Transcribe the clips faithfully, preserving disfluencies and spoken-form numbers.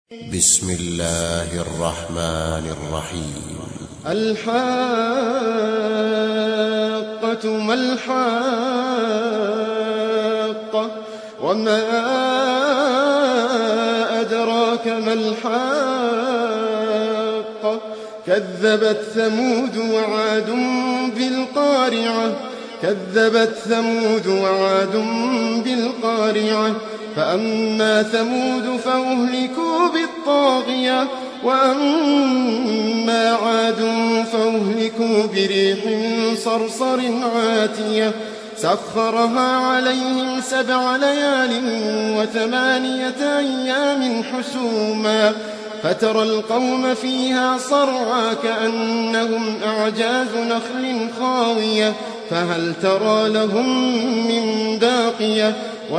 بسم الله الرحمن الرحيم. الحاقة ما الحاقة وما أدراك ما الحاقة كذبت ثمود وعاد بالقارعة كذبت ثمود وعاد بالقارعة فأما ثمود فأهلكوا بالطاغية وأما عاد فأهلكوا بريح صرصر عاتية سخرها عليهم سبع ليال وثمانية أيام حسوما فترى القوم فيها صرعى كأنهم أعجاز نخل خاوية فهل ترى لهم من باقية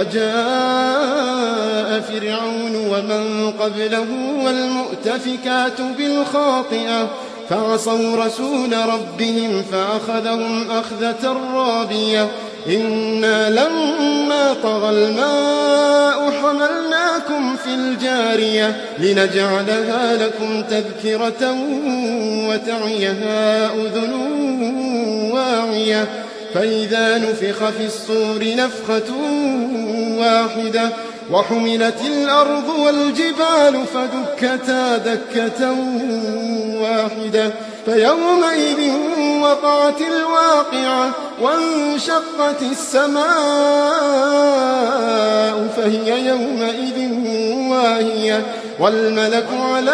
وجاء فرعون ومن قبله والمؤتفكات بالخاطئة فعصوا رسول ربهم فأخذهم أخذة رابية إنا لما طغى الماء حملناكم في الجارية لنجعلها لكم تذكرة وتعيها أذن واعية فإذا نفخ في الصور نفخة واحدة وحملت الأرض والجبال فدكتا دكة واحدة فيومئذ وقعت الواقعة وانشقت السماء فهي يومئذ واهية والملك على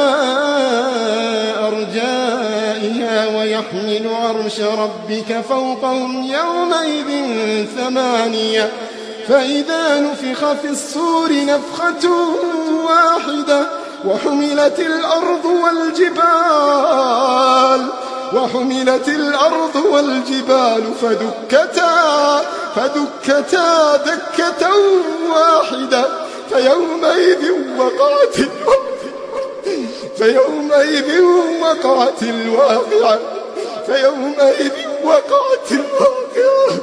أرجائها ويحمل عرش ربك فوقهم يومئذ ثمانية فإذا نفخ في الصور نفخة واحدة وحملت الأرض والجبال وحملت الأرض والجبال فدكتا فدكتا دكة واحدة فيومئذ وقعت فيومئذ وقعت الواقعة فيومئذ وقعت الواقعة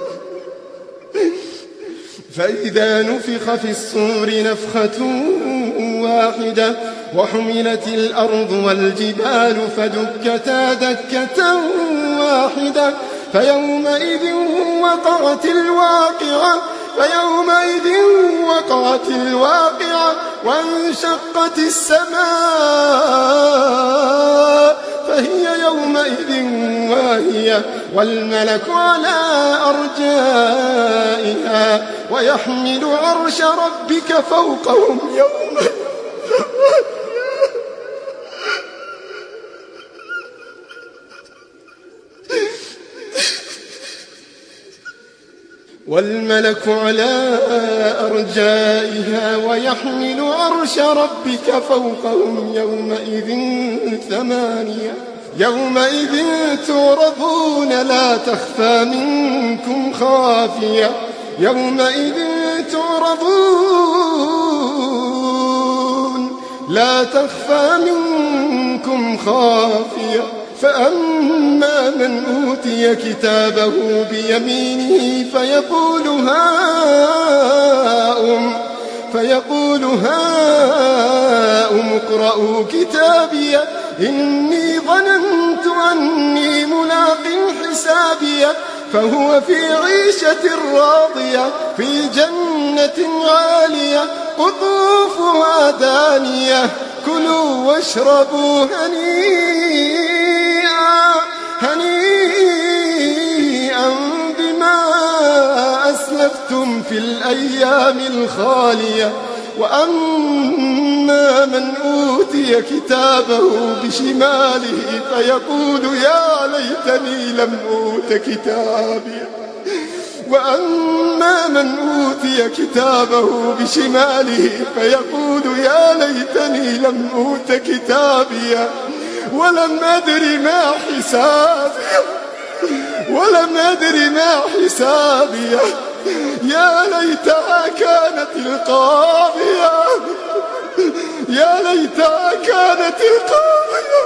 فإذا نفخ في الصور نفخة واحدة وحملت الأرض والجبال فدكتا دكة واحدة فيومئذ وقعت الواقعة فيومئذ وقعت الواقعة وانشقت السماء فهي يومئذ واهية والملك على أرجائها ويحمل عرش ربك فوقهم يومئذ والملك على أرجائها ويحمل عرش ربك فوقهم يومئذ ثمانية يومئذ تعرضون لا تخفى منكم خافية يومئذ تعرضون لا تخفى منكم خافية فأما من أوتي كتابه بيمينه فيقول هاؤم فيقول هاؤم اقرءوا كتابي إني ظننت أني ملاق حسابي فهو في عيشة راضية في جنة عالية قطوفها دانية كلوا واشربوا هنيئا هنيئا بما أسلفتم في الأيام الخالية وأما من أوتي كتابه بشماله فيقول يا ليتني لم أوت كتابي وأما من أوتي كتابه بشماله فيقول يا ليتني لم أوت كتابي ولم أدر ما حسابي ولم أدر ما حسابي يا ليتها كانت القاضية يا ليتها كانت القاضية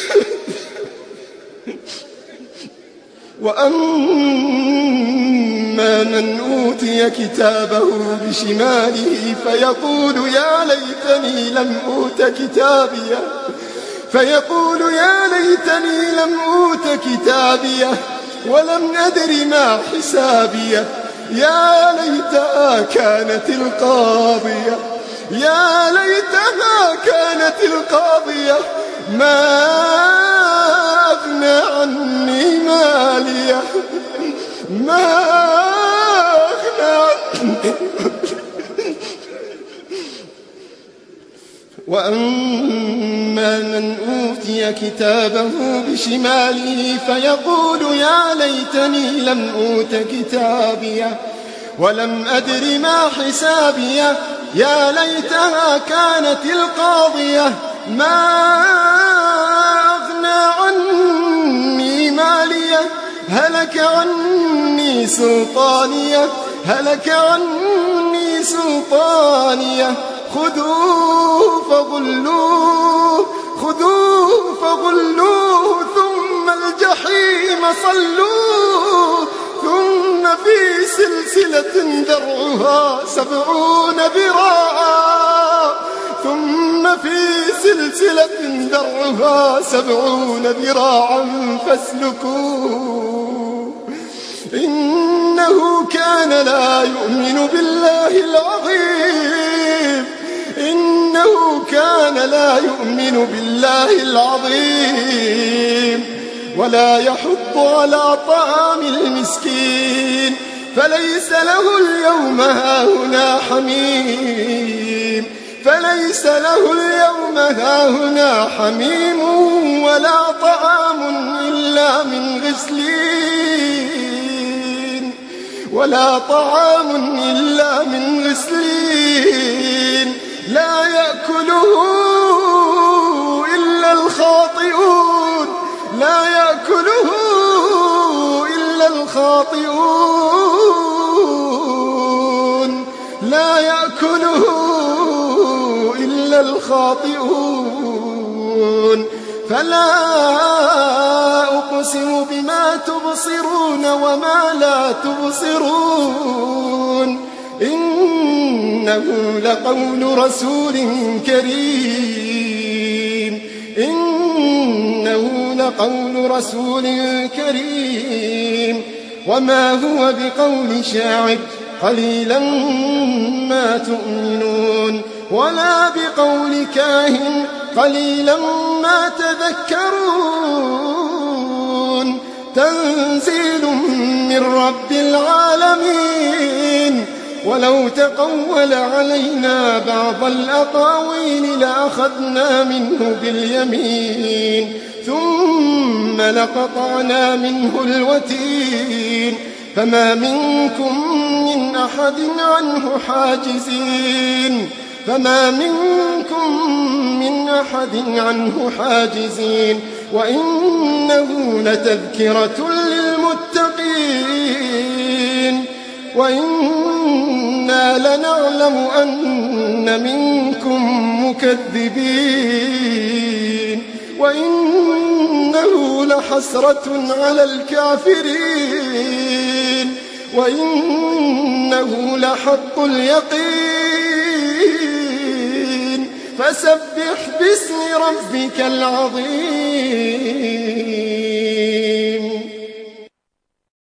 وأما وأما من أوتي كتابه بشماله فيقول يا ليتني لم أوت كتابيه فيقول يا ليتني لم أوت كتابيه ولم أدر ما حسابيه يا ليتها كانت القاضية يا ليتها كانت القاضية ما أغنى عني ماليه ما أغنى عني وأما من أوتي كتابه بشماله فيقول يا ليتني لم أوت كتابيه ولم أدر ما حسابيه يا ليتها كانت القاضية ما أغنى عني ماليه هلك عني سلطانيه هلك عني سلطانيه خذوه فغلوه خذوه فغلوه ثم الجحيم صلوه ثم في سلسلة ذرعها سبعون ذراعا ثم في سلسلة ذرعها سبعون ذراعا فاسلكوه إنه كان لا يؤمن بالله العظيم إنه كان لا يؤمن بالله العظيم ولا يحض على طعام المسكين فليس له اليوم هاهنا حميم فليس له اليوم هاهنا حميم ولا طعام إلا من غسلين ولا طعام إلا من غسلين لا يأكله إلا الخاطئون لا يأكله إلا الخاطئون لا يأكله إلا الخاطئون فلا أقسم بما تبصرون وما لا تبصرون إنه لقول رسول كريم إنه لقول رسول كريم وما هو بقول شاعر قليلا ما تؤمنون ولا بقول كاهن قليلا ما تذكرون تنزيل من رب العالمين ولو تقول علينا بعض الأقاويل لأخذنا منه باليمين ثم لقطعنا منه الوتين فما منكم من أحد عنه حاجزين فما منكم من أحد عنه حاجزين وإنه لتذكرة للمتقين وإنا لنعلم أن منكم مكذبين وإنه لحسرة على الكافرين وإنه لحق اليقين فسبح باسم ربك العظيم